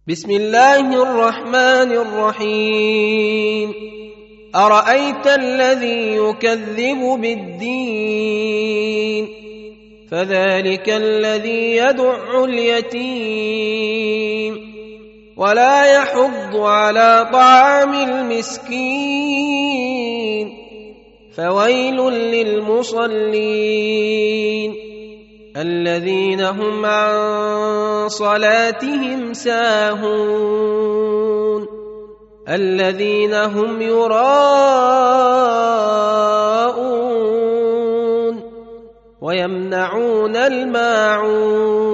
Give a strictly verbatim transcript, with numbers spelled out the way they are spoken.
بسم الله الرحمن الرحيم أرأيت الذي يكذب بالدين فذلك الذي يدع اليتيم ولا يحض على طعام المسكين فويل للمصلين الذين هم عن صلاتهم ساهون الذين هم يراءون ويمنعون الماعون